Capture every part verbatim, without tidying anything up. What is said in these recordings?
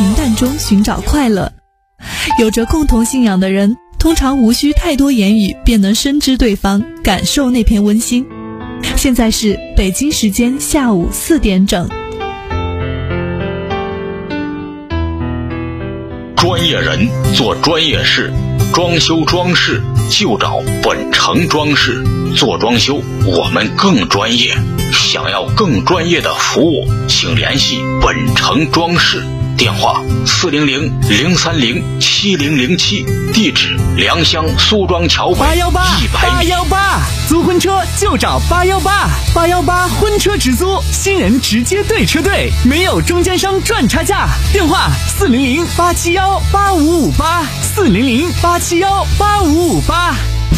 平淡中寻找快乐。有着共同信仰的人，通常无需太多言语便能深知对方，感受那片温馨。现在是北京时间下午四点整。 专业人做专业事，装修装饰就找本城装饰。做装修我们更专业，想要更专业的服务，请联系本城装饰。电话四零零零三零七零零七，地址良乡苏庄桥北八幺八八幺八，租婚车就找八幺八八幺八婚车直租，新人直接对车队，没有中间商赚差价。电话四零零八七幺八五五八，四零零八七幺八五五八。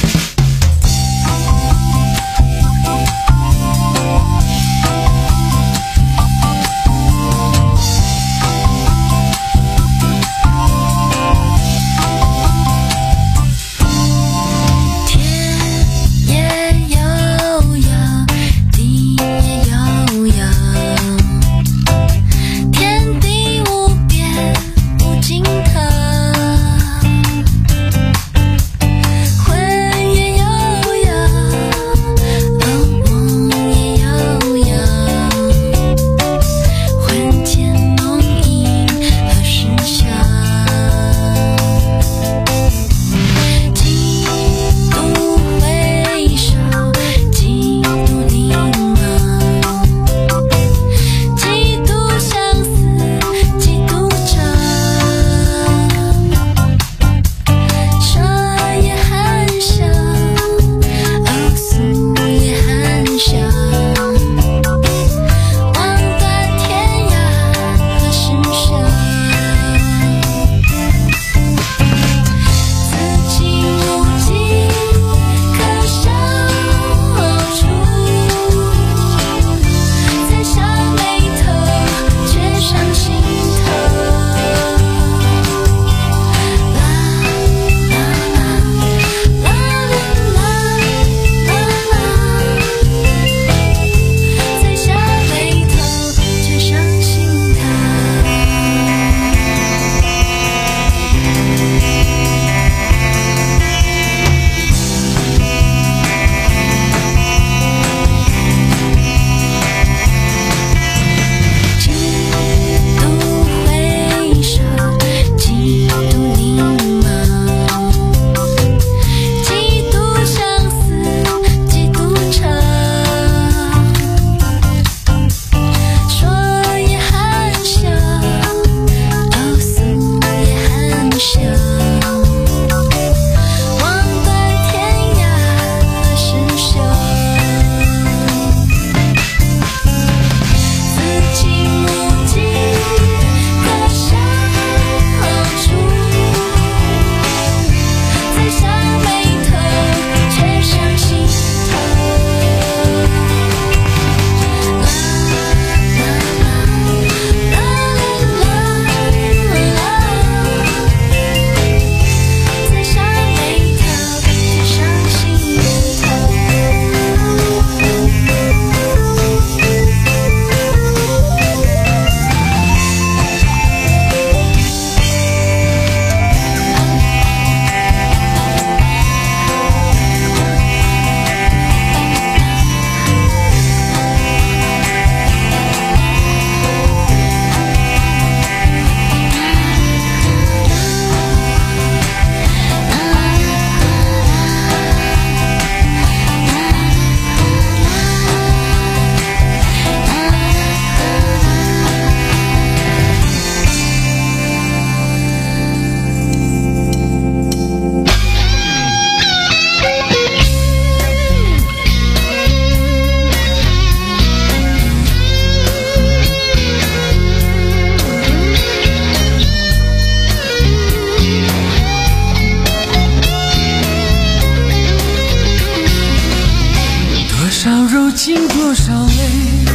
经多少泪，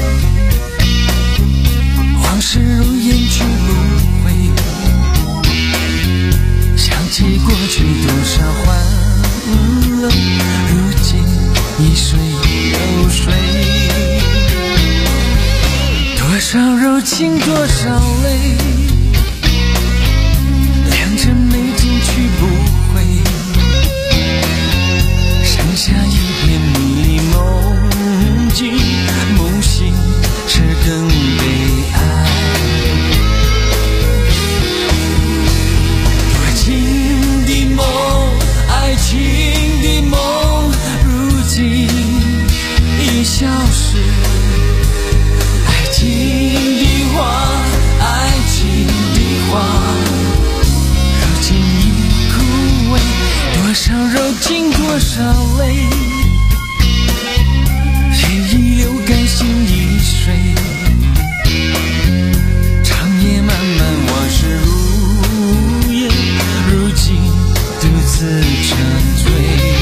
往事如烟去不回。想起过去多少欢乐，如今一睡又睡。多少柔情多少泪， 柔情多少泪，泪已流干心已碎，长夜漫漫往事如烟，如今独自沉醉。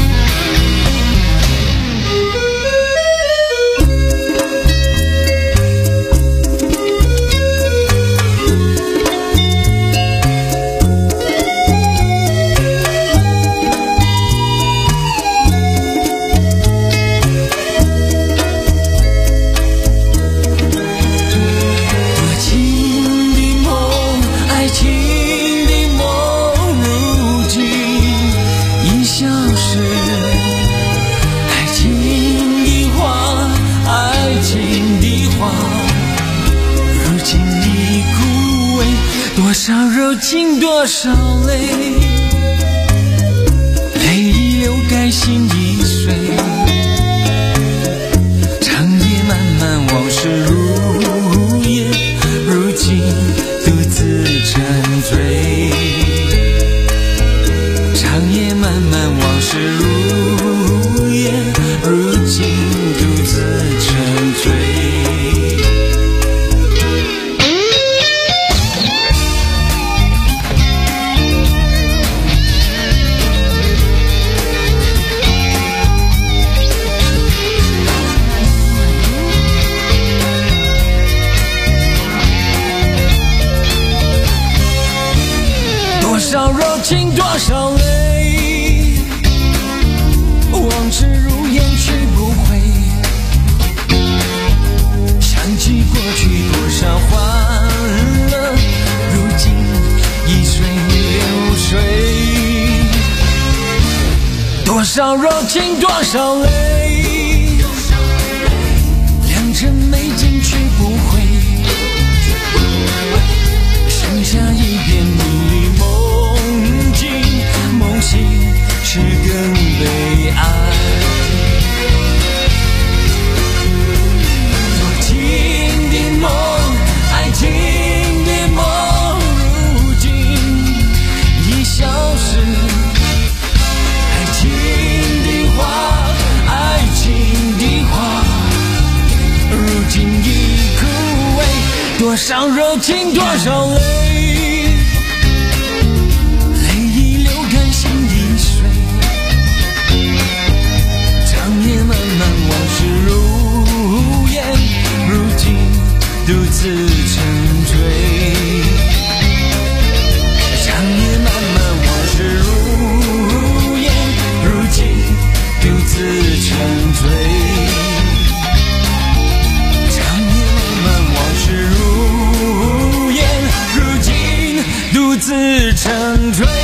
多少柔情多少泪，泪已流干心已碎，长夜漫漫往事如烟，如今独自沉醉。长夜漫漫往事如烟，如今独自沉醉。多少柔情多少泪，往事如烟去不回，想起过去多少欢乐，如今已随流水。多少柔情多少泪，良辰美景去不回，剩下一片迷离梦境，梦醒是更悲哀。多情的梦，爱情的梦，如今已消失。爱情的花，爱情的花，如今已枯萎。多少柔情多少泪，独自沉醉，长夜漫漫往事如烟，如今独自沉醉。长夜漫漫往事如烟，如今独自沉醉。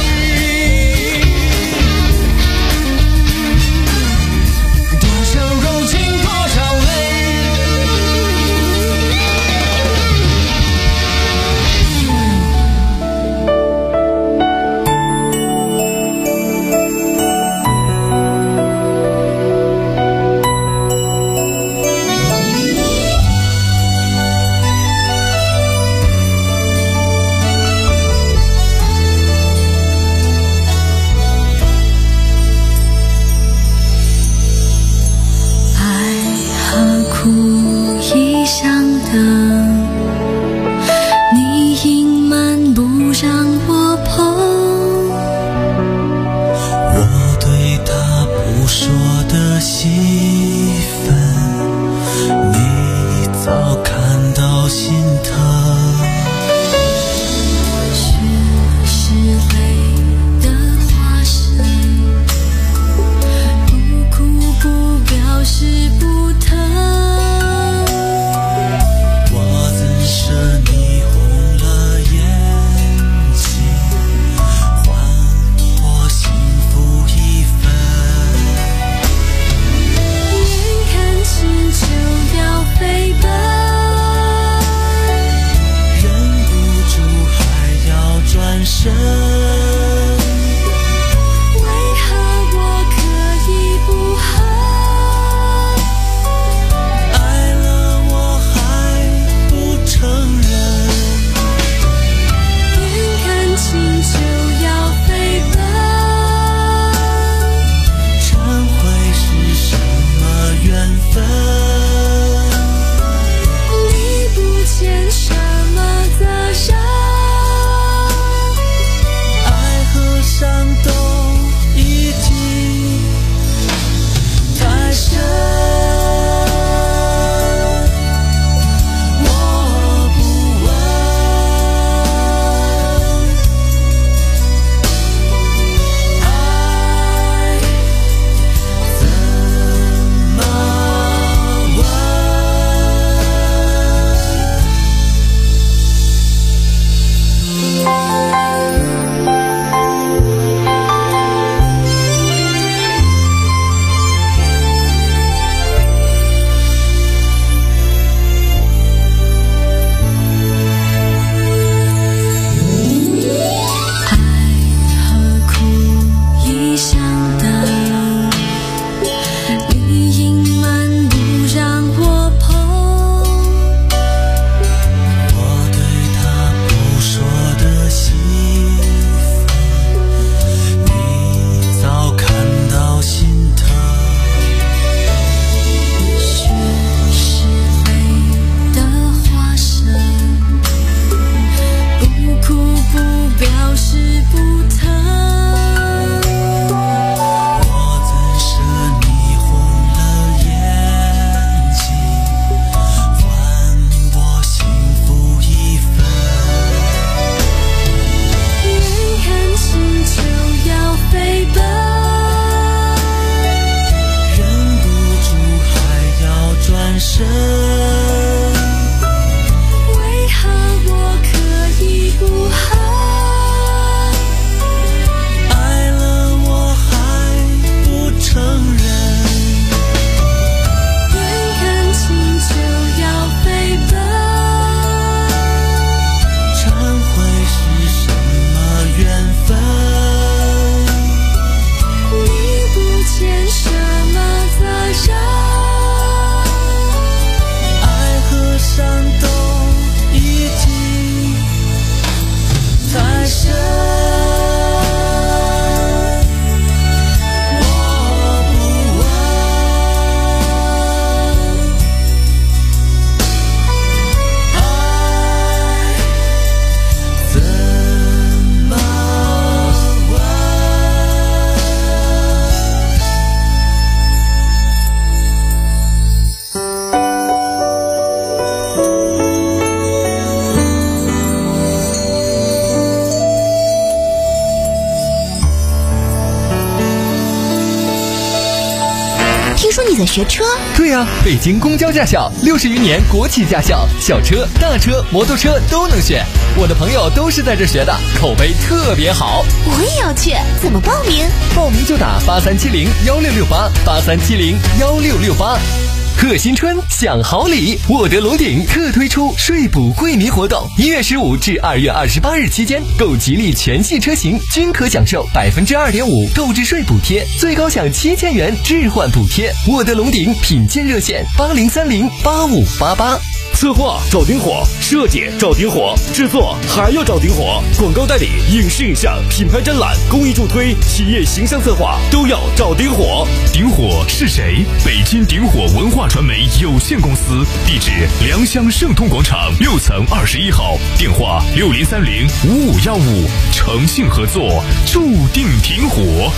在学车？ 对呀、啊，北京公交驾校六十余年国企驾校，小车、大车、摩托车都能选。我的朋友都是在这学的，口碑特别好。 我也要去，怎么报名？ 报名就打八三七零幺六六八八三七零幺六六八。贺新春享好礼，沃德龙鼎特推出税补惠民活动，一月十五至二月二十八日期间，购吉利全系车型均可享受百分之二点五购置税补贴，最高享七千元置换补贴。沃德龙鼎品鉴热线八零三零八五八八。 策划找顶火，设计找顶火，制作还要找顶火，广告代理、影视影像、品牌展览、公益助推、企业形象策划都要找顶火。 顶火是谁？北京顶火文化传媒有限公司，地址良乡盛通广场六层二十一号，电话六零三零五五幺五，诚信合作，注定顶火。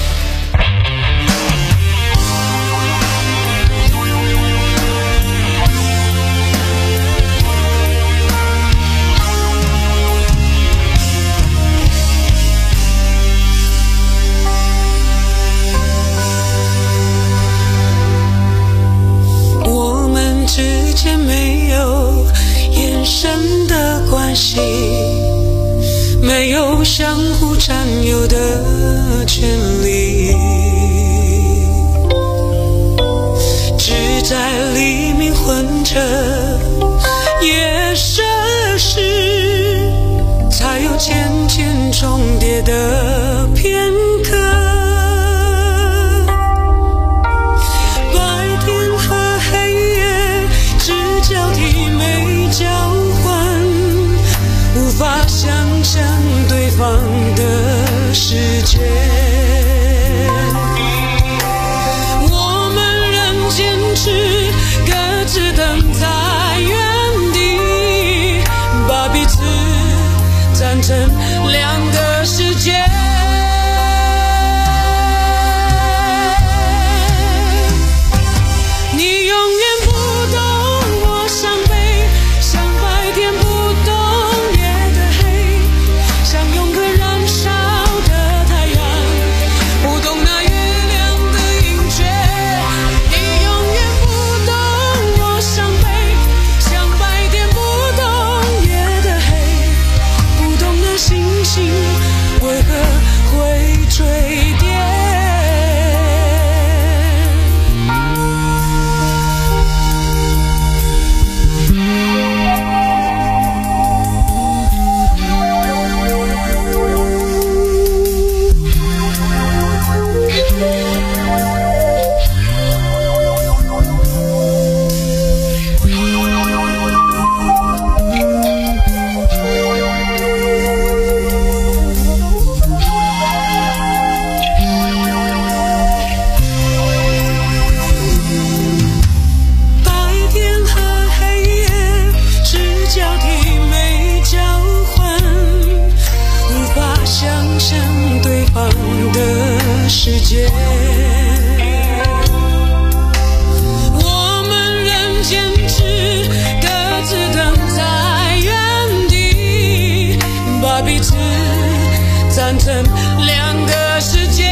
之间没有眼神的关系，没有相互占有的权利，只在黎明混着夜深时，才有渐渐重叠的片刻。无法想象对方的世界，我们仍坚持各自等在原地，把彼此站成两个世界。你永远不懂我伤悲，像白天不世界，我们仍坚持各自等在原地，把彼此站成两个世界。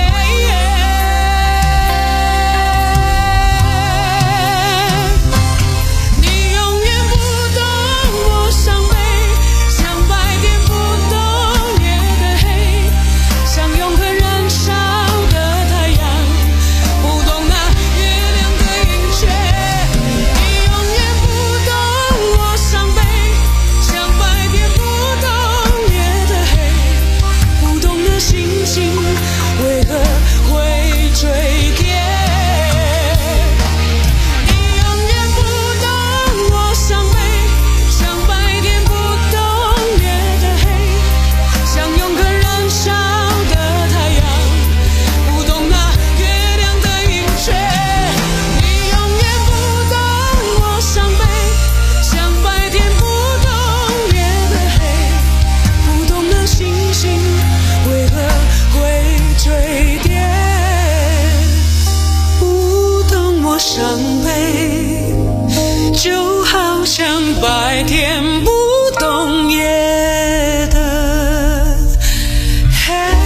伤悲，就好像白天不懂夜的黑。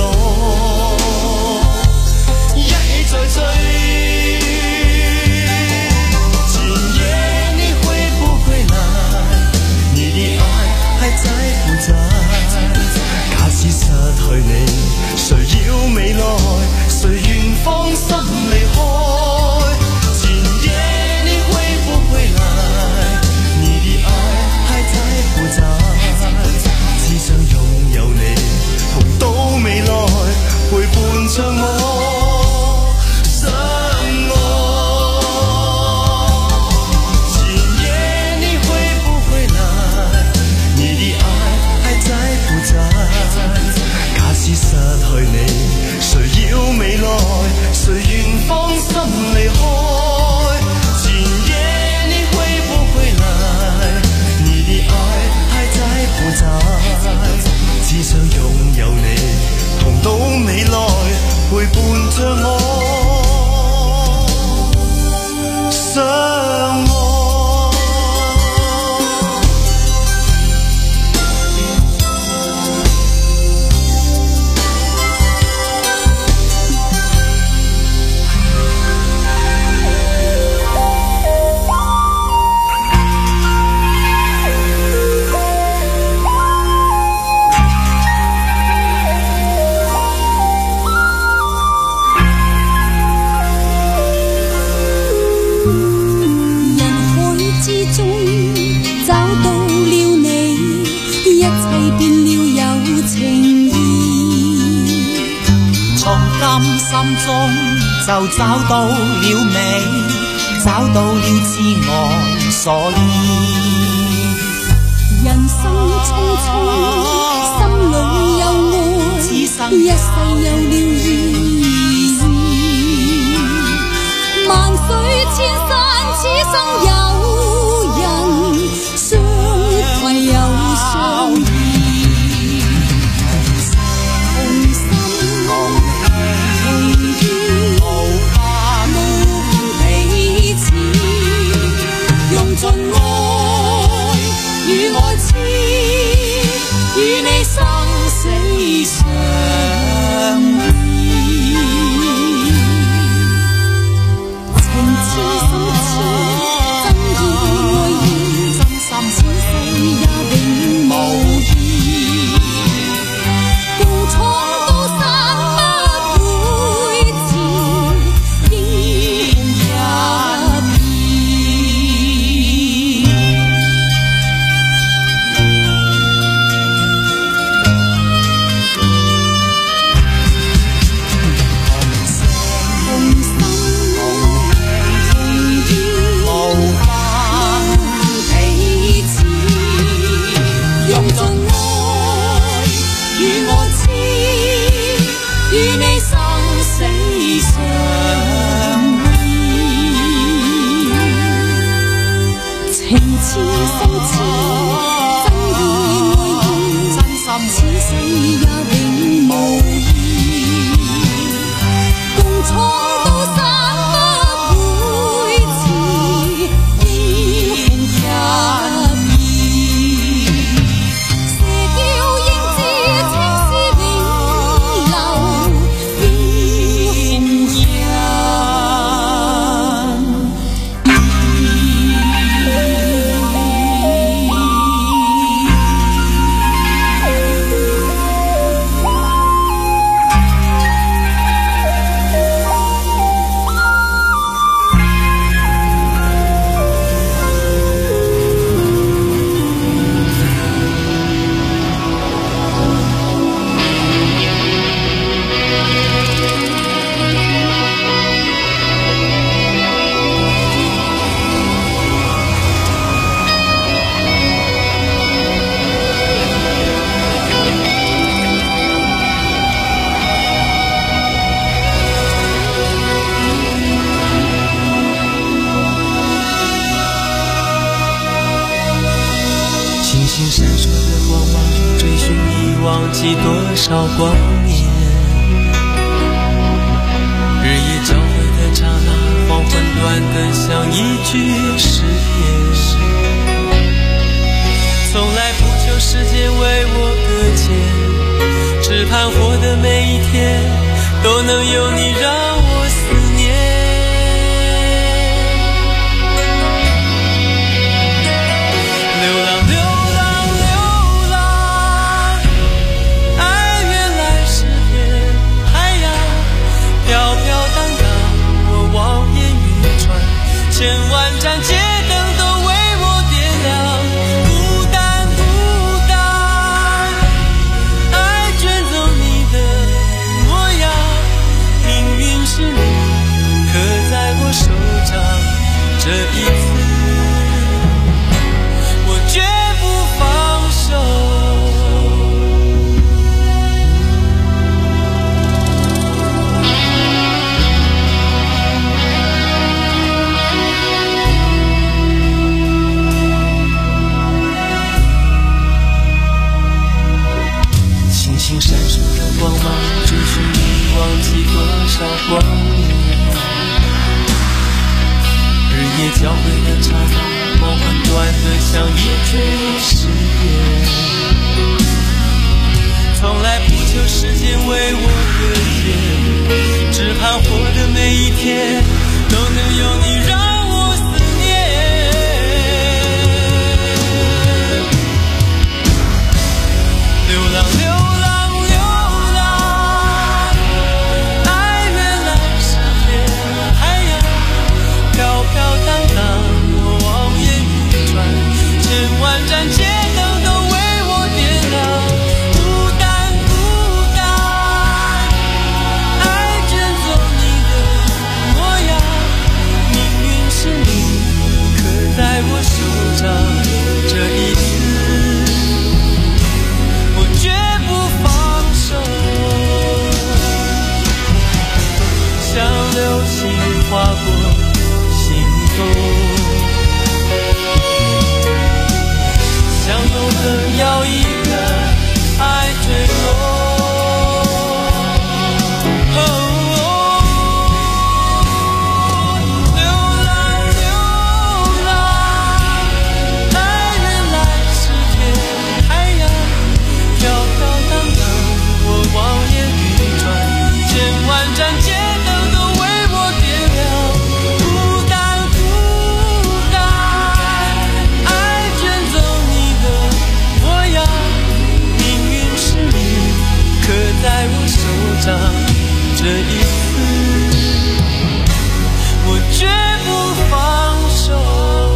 来，一起再追。今夜你会不会来？你的爱还在不在？假使失去你，谁要未来？谁愿放心离开？今夜你会不会来？你的爱还在不在？只想拥有你，同到未来，陪伴着我相愛。今夜你會不會來？你的愛還在不在？假使失去你，誰要未來？誰願放心離開？今夜你會不會來？你的愛還在不在？只想擁有你，同到未來，陪伴着我相愛。 心中就找到了美，找到了自我所依。 人生匆匆，心裏有愛，一世有了意義。萬水千山，此生有人相攜又相依。盡愛與愛痴，與你生死相依，情痴心痴，真意愛意，真心此世也永無異，共闖高山不會遲，英雄一多少光年，日夜交汇的刹那，黄昏短得像一句诗篇。从来不求时间为我搁浅，只盼活的每一天都能有你让我思念。流浪流浪流浪，爱原来是片海洋，飘飘荡荡我望眼欲穿，千万盏街灯都为我点亮。孤单孤单，爱卷走你的模样，命运是你刻在我手掌，这一次我绝不放手。星星闪烁的光芒，只是你忘记多少光年。日夜交汇的刹那，梦幻短得像一句誓言。从来不求时间为我搁浅，只盼活的每一天都能有你让我思念。流浪流浪流浪，爱原来是片海洋，飘飘荡荡我望眼欲穿，千万盏街灯都为我点亮。孤单孤单，爱卷走你的模样，命运是你刻在我手掌，这一次我绝不放手。像流星划过心头，像永恒要一个爱坠落。哦流浪流浪，爱原来是片海洋，飘飘荡荡我望眼欲穿，千万盏街灯都为我点亮。孤单孤单，爱卷走你的模样，命运是你刻在我手掌，这一次我绝不放手。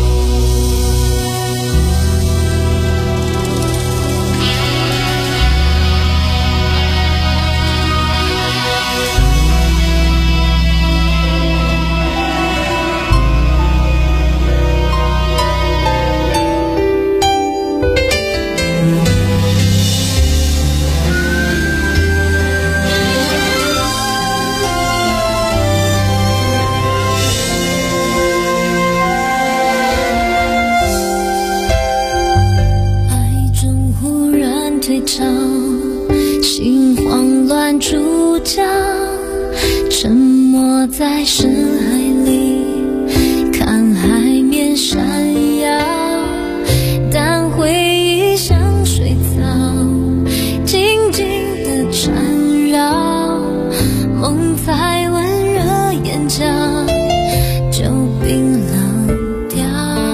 爱中忽然退潮，心慌乱出窍，沉没在深海里，看海面闪耀，但回忆像水草，静静地缠绕，梦才温热眼角，就冰冷掉。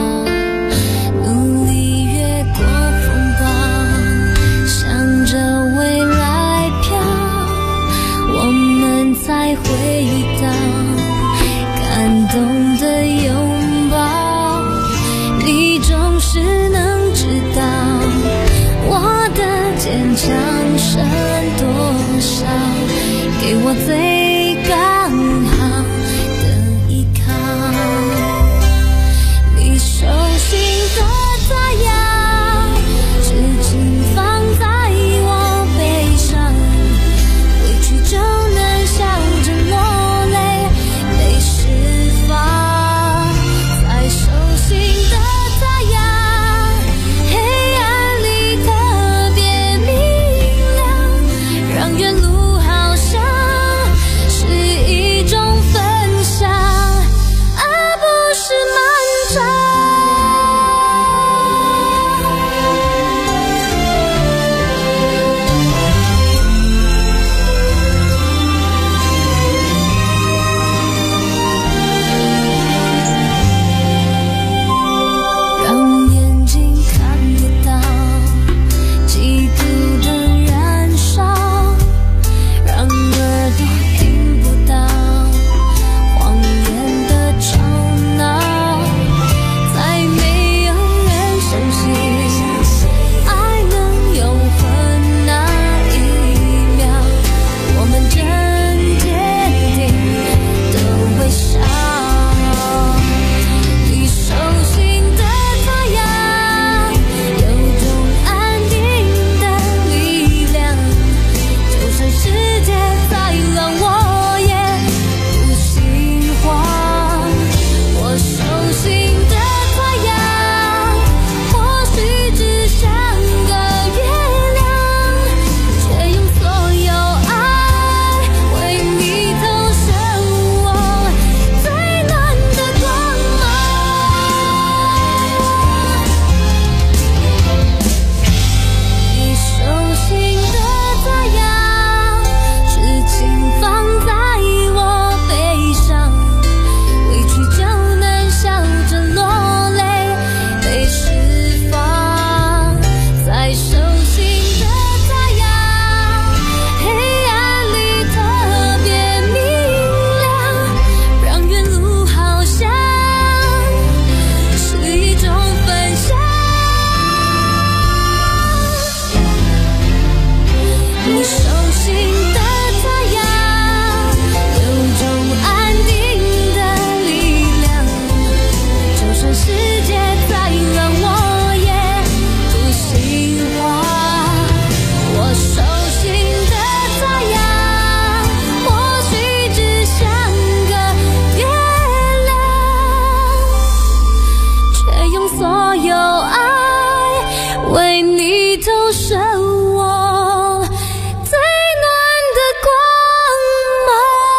努力越过风暴，向着未来飘，我们才会遇到感动的拥抱。你总是能知道我的坚强剩多少，给我最刚好的依靠。你手心的炸药，至今放在我背上，回去就能笑着落泪，被释放。在手心的炸药，黑暗里特别明亮，让远路好像着我最暖的光芒。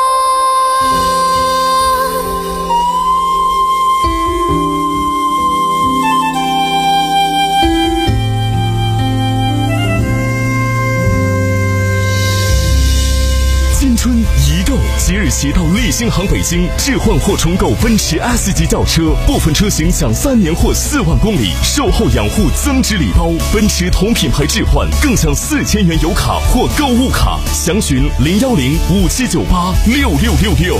青春移动即日起到立新航北京置换或重购奔驰 S 级轿车，部分车型享三年或四万公里售后养护增值礼包，奔驰同品牌置换更享四千元油卡或购物卡，详询零幺零五七九八六六六六。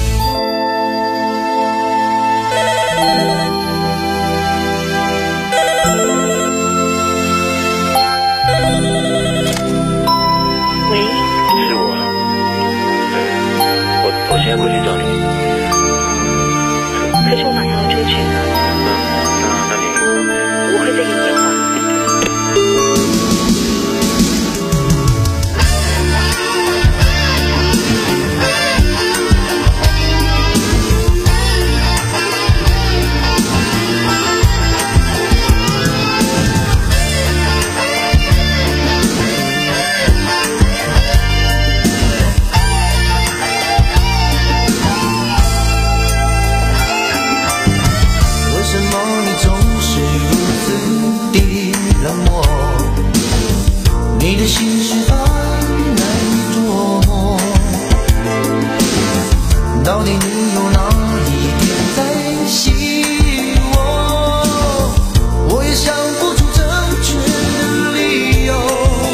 现在过去找你， 可是我马上要出去。 那那那你， 我会再给你电话。 你的心事般难以捉摸，到底你有哪一点在吸引我？我也想不出正确的理由。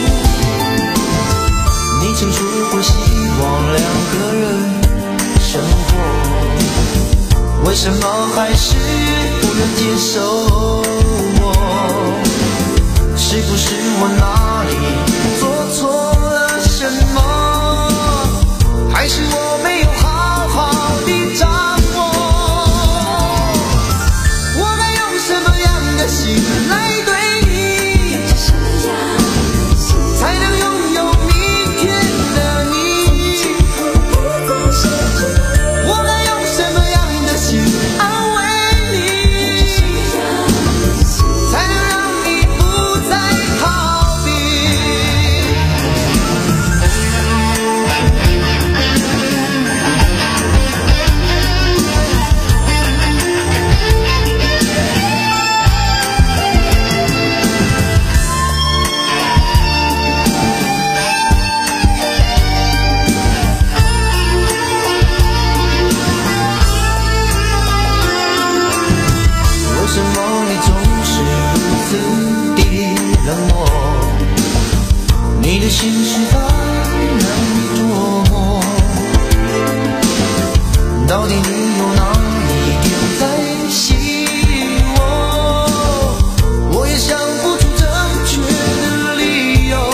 你曾说过希望两个人生活，为什么还是不能接受我？是不是我哪里做错了什么？还是我没有好好地掌握？我该用什么样的心来对你，才能拥有明天的你？我该用什么样的心安慰你，才能让你不再逃避？为什么你总是如此地冷漠？你的心事般难以捉摸，到底你有哪一点在吸引我？我也想不出正确的理由。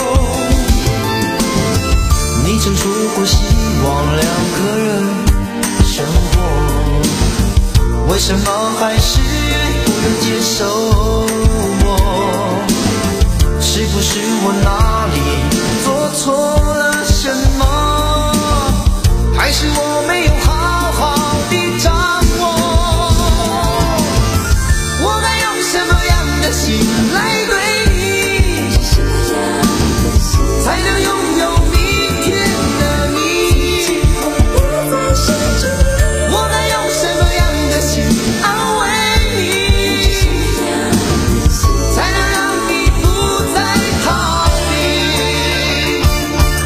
你曾说过希望两个人生活，为什么还是不能接受我？是不是我哪里做错了什么？还是我没有好好地掌握？我该用什么样的心来对你，才能拥有明天的你？我该用什么样的心安慰你，才能让你不再逃避？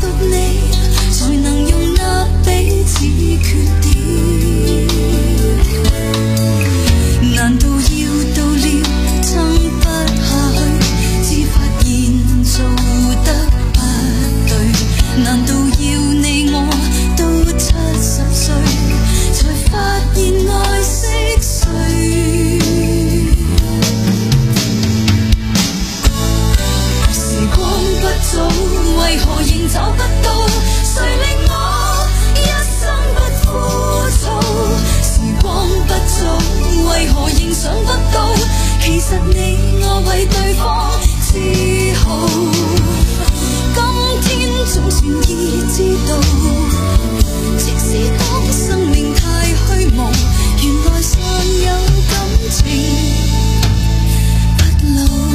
獨你才能容納彼此缺點。難道要到了撐不下去，只發現做得不對？難道要你我到七十歲才發現愛惜誰？時光不早，為何仍找不到？誰令我一生不枯燥？時光不早，為何仍想不到？其實你我為對方自豪。今天總算已知道，即使當生命太虛無，原來尚有感情不老。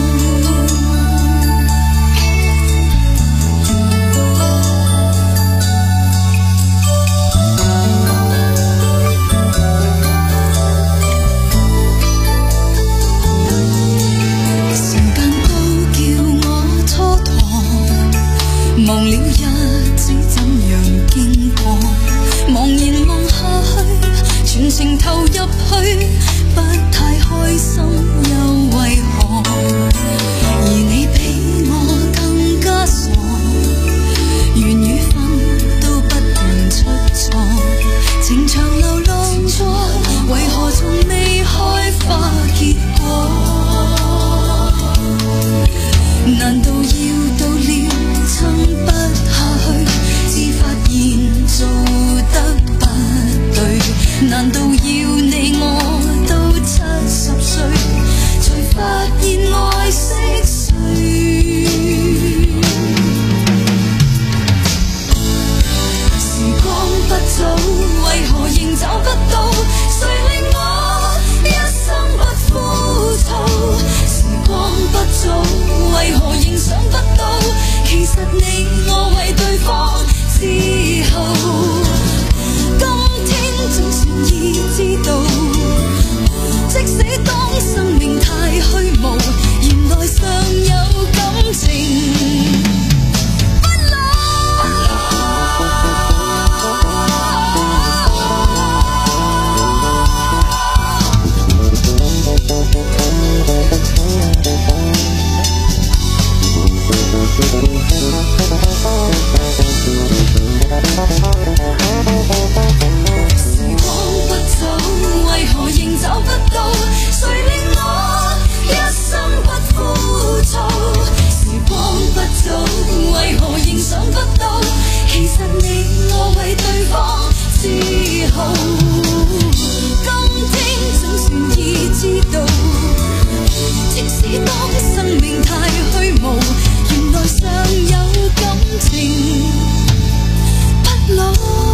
忘了日子怎樣經過，茫然望下去，全情投入去，不太開心又為何？而你比我更加傻，緣與分都不斷出錯，情長流浪過，為何從未開花結果？難道要到了撐不下去，只發現做得不對？難道要你我到七十歲才發現愛惜誰？時光不早，為何仍找不到？誰令我一生不枯燥？時光不早，為何仍想不到？其實你我為對方自豪。今天總算已知道，即使當生命太虛無，原來尚有感情不老。時光不早，為何仍找不到？誰令我一生不枯燥？時光不早，為何仍想不到？其實你我為對方自豪。今天總算已知道，即使當生命太虛無，原來尚有感情不老。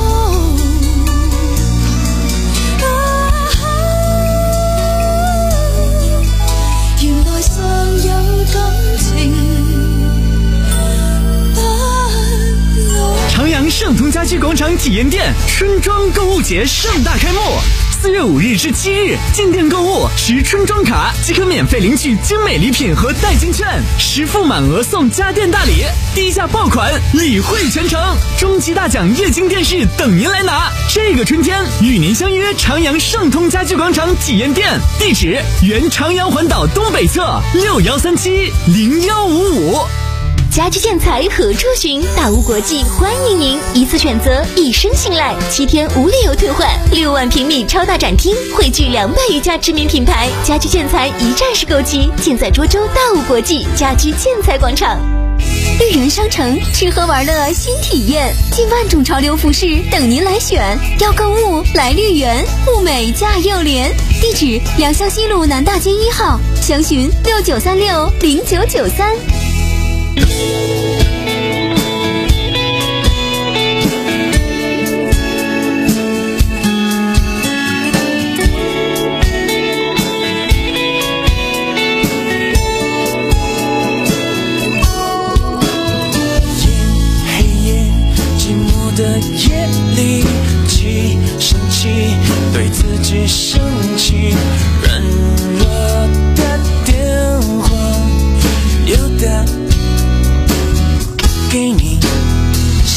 原來尚有感情不老。 长阳盛通家居广场体验店春装购物节盛大开幕。四月五日至七日，进店购物持春装卡即可免费领取精美礼品和代金券，实付满额送家电大礼，低价爆款，礼惠全程，终极大奖液晶电视等您来拿。这个春天与您相约长阳盛通家居广场体验店，地址原长阳环岛东北侧六幺三七零幺五五。 家居建材何处寻？大屋国际欢迎您，一次选择，一生信赖，七天无理由退换，六万平米超大展厅，汇聚两百余家知名品牌，家居建材一站式购齐，尽在涿州大屋国际家居建材广场。绿园商城，吃喝玩乐新体验，近万种潮流服饰等您来选。要购物来绿园，物美价又廉。地址：良乡西路南大街一号，详询六九三六零九九三。 的夜里，气生气，对自己生气，软弱的电话又打给你，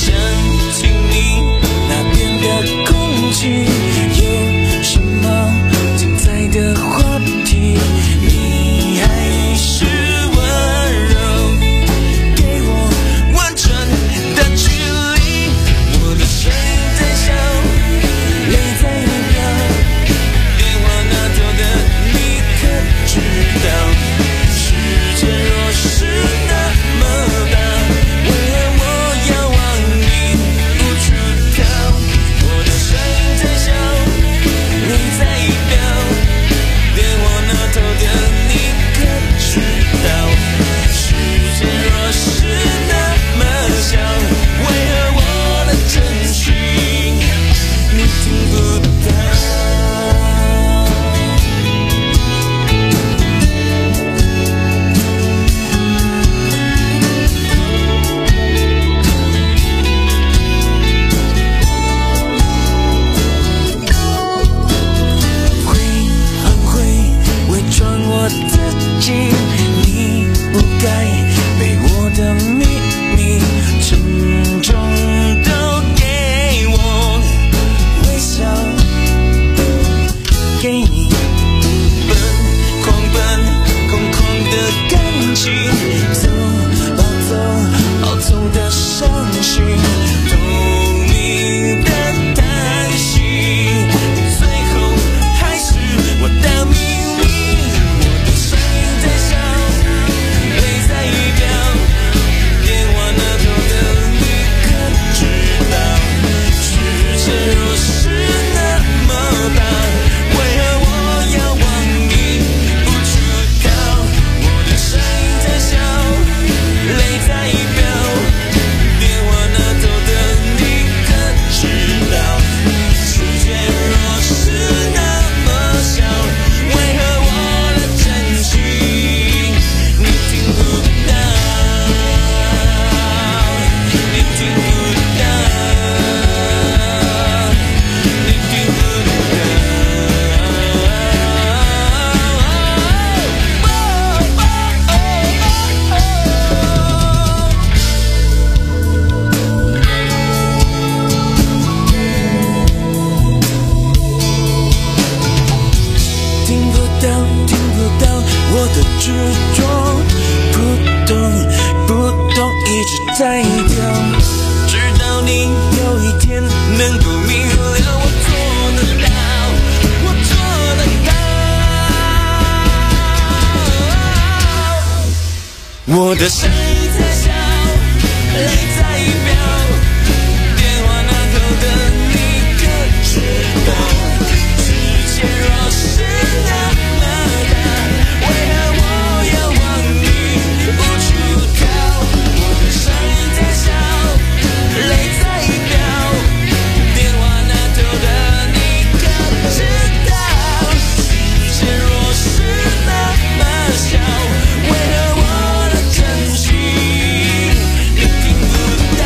我的声音在笑，泪在飙，电话那头的你可知道，世界若是那么大，为何我要往你不出逃？我的声音在笑，泪在飙，电话那头的你可知道，世界若是那么小，为何我的真心你听不到，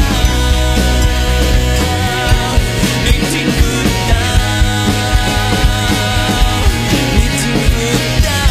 你听不到，你听不到。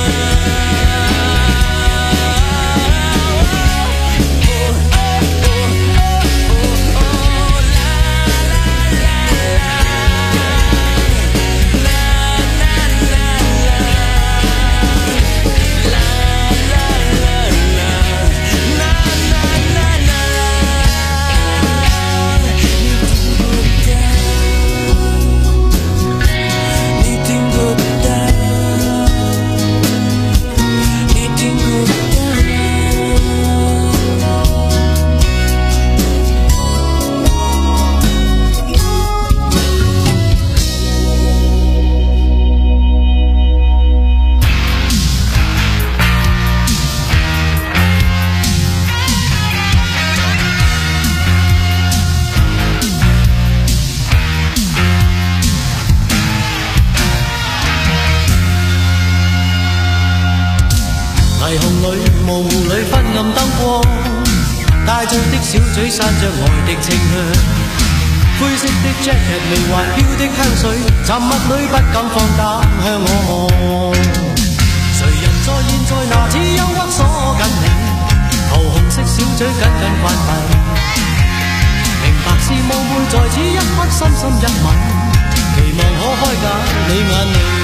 霓虹里、模糊里、昏暗燈光，帶醉的小嘴散着愛的清香，灰色的 jacket 微環飄的香水，沉默裏不敢放膽向我望。誰人在現在拿此憂鬱鎖緊你，桃紅色小嘴緊緊關閉，明白是夢會在此一刻深深一吻，期望可開解你眼淚。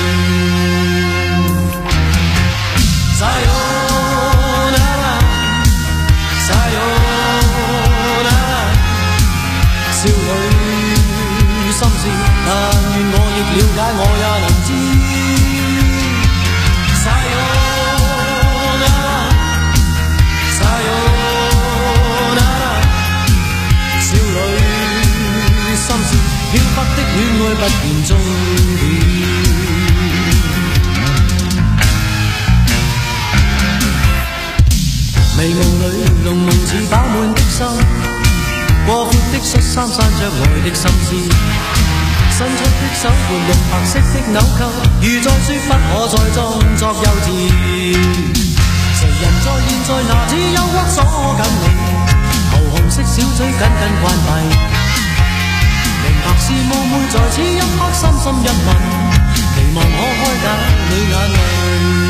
少女心事，但願我亦了解，我也能知。Sayonara, Sayonara， 少女心事，飄忽的戀愛不見終點。迷霧裏，濃濃似飽滿的心。過闊的恤衫散着愛的心思，伸出的手撥弄白色的紐扣，如在說不可再裝作幼稚。誰人在現在拿此憂鬱鎖緊你，桃紅色小嘴緊緊關閉，明白是夢會在此一刻深深一吻，期望可開解你眼淚。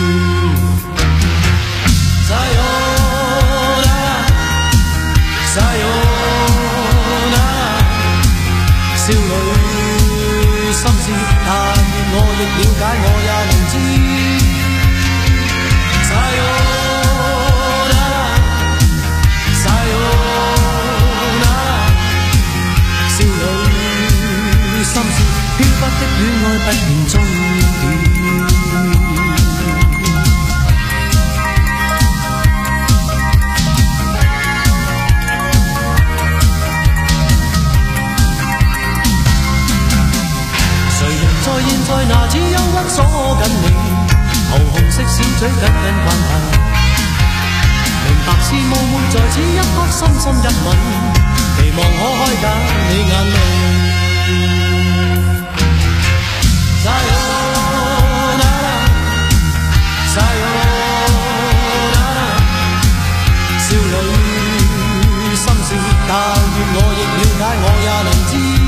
少女心事，但願我亦了解，我也能知。Sayonara, Sayonara， 少女心事，飄忽的戀愛不見終點。在現在拿此憂鬱鎖緊你，桃紅色小嘴緊緊關閉，明白是夢會在此一刻深深一吻，期望可開解你眼淚。Sayonara, Sayonara， 少女心事，但願我亦了解，我也能知。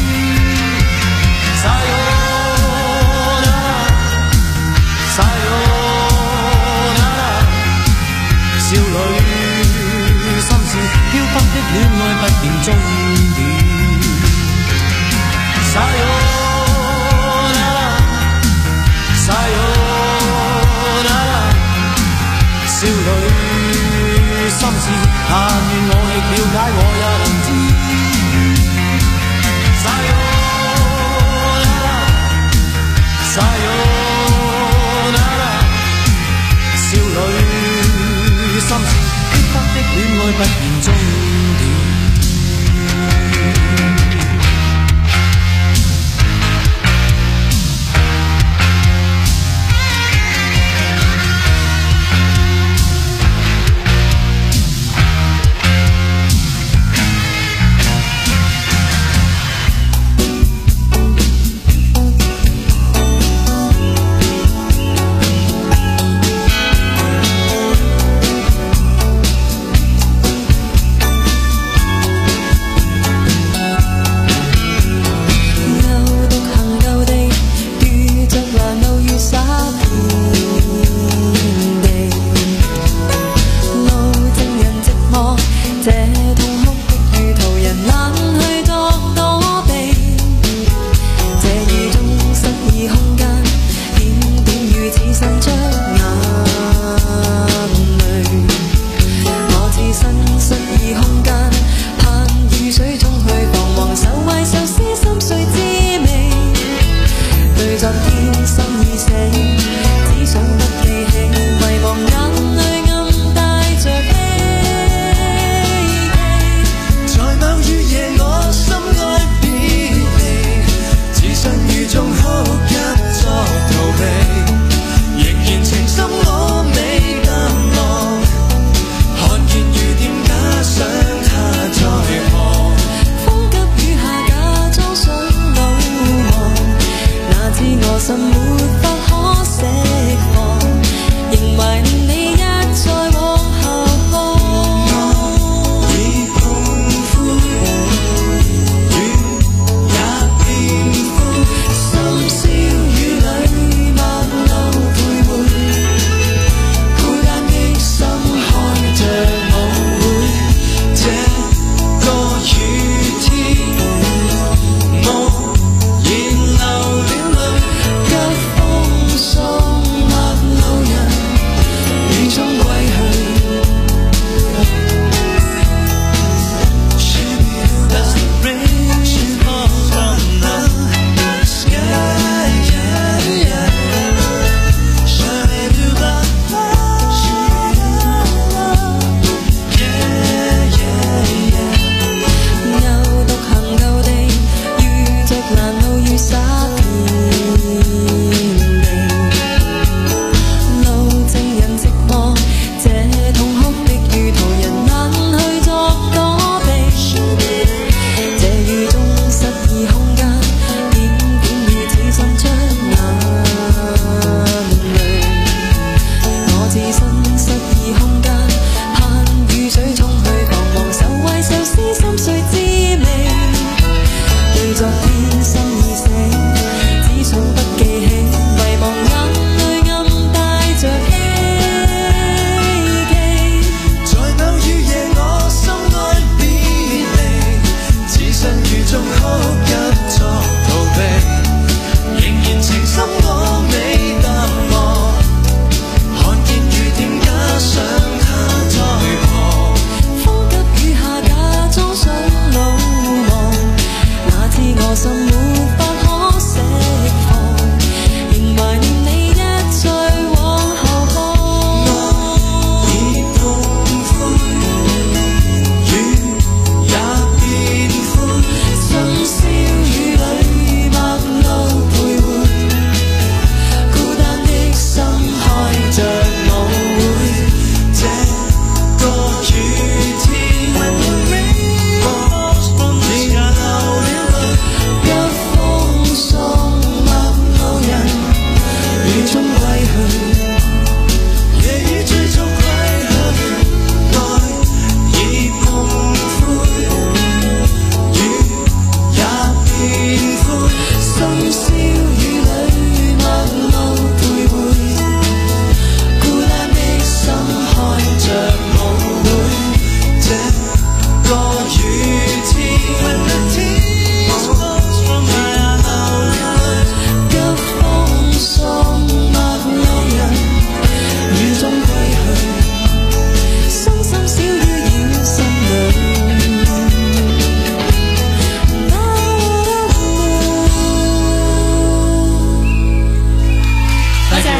少女心事，飄忽的戀愛不見終點。Sayonara, Sayonara， 少女心事，但願我亦了解，我也能知。Sayonara, Sayonara， 少女心不言終了。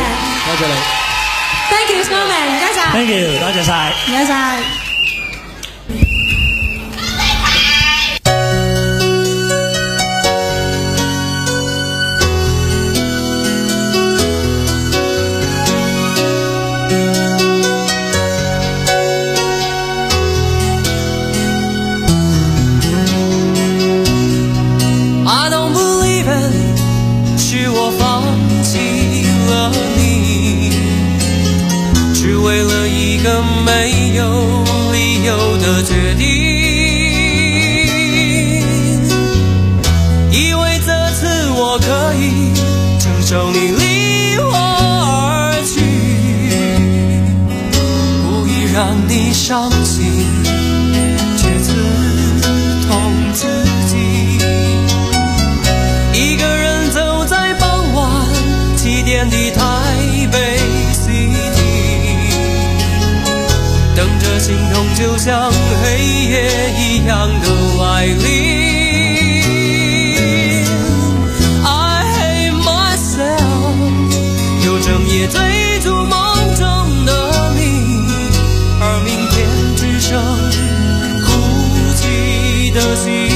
Thank you Snowman，唔該晒。 Thank you，多謝晒。 唔該晒。 伤心，却刺痛自己。一个人走在傍晚七点的台北 City， 等着心痛就像黑夜一样的来临。I hate myself， 有整夜追逐梦中的你，而明天只剩哭泣的心。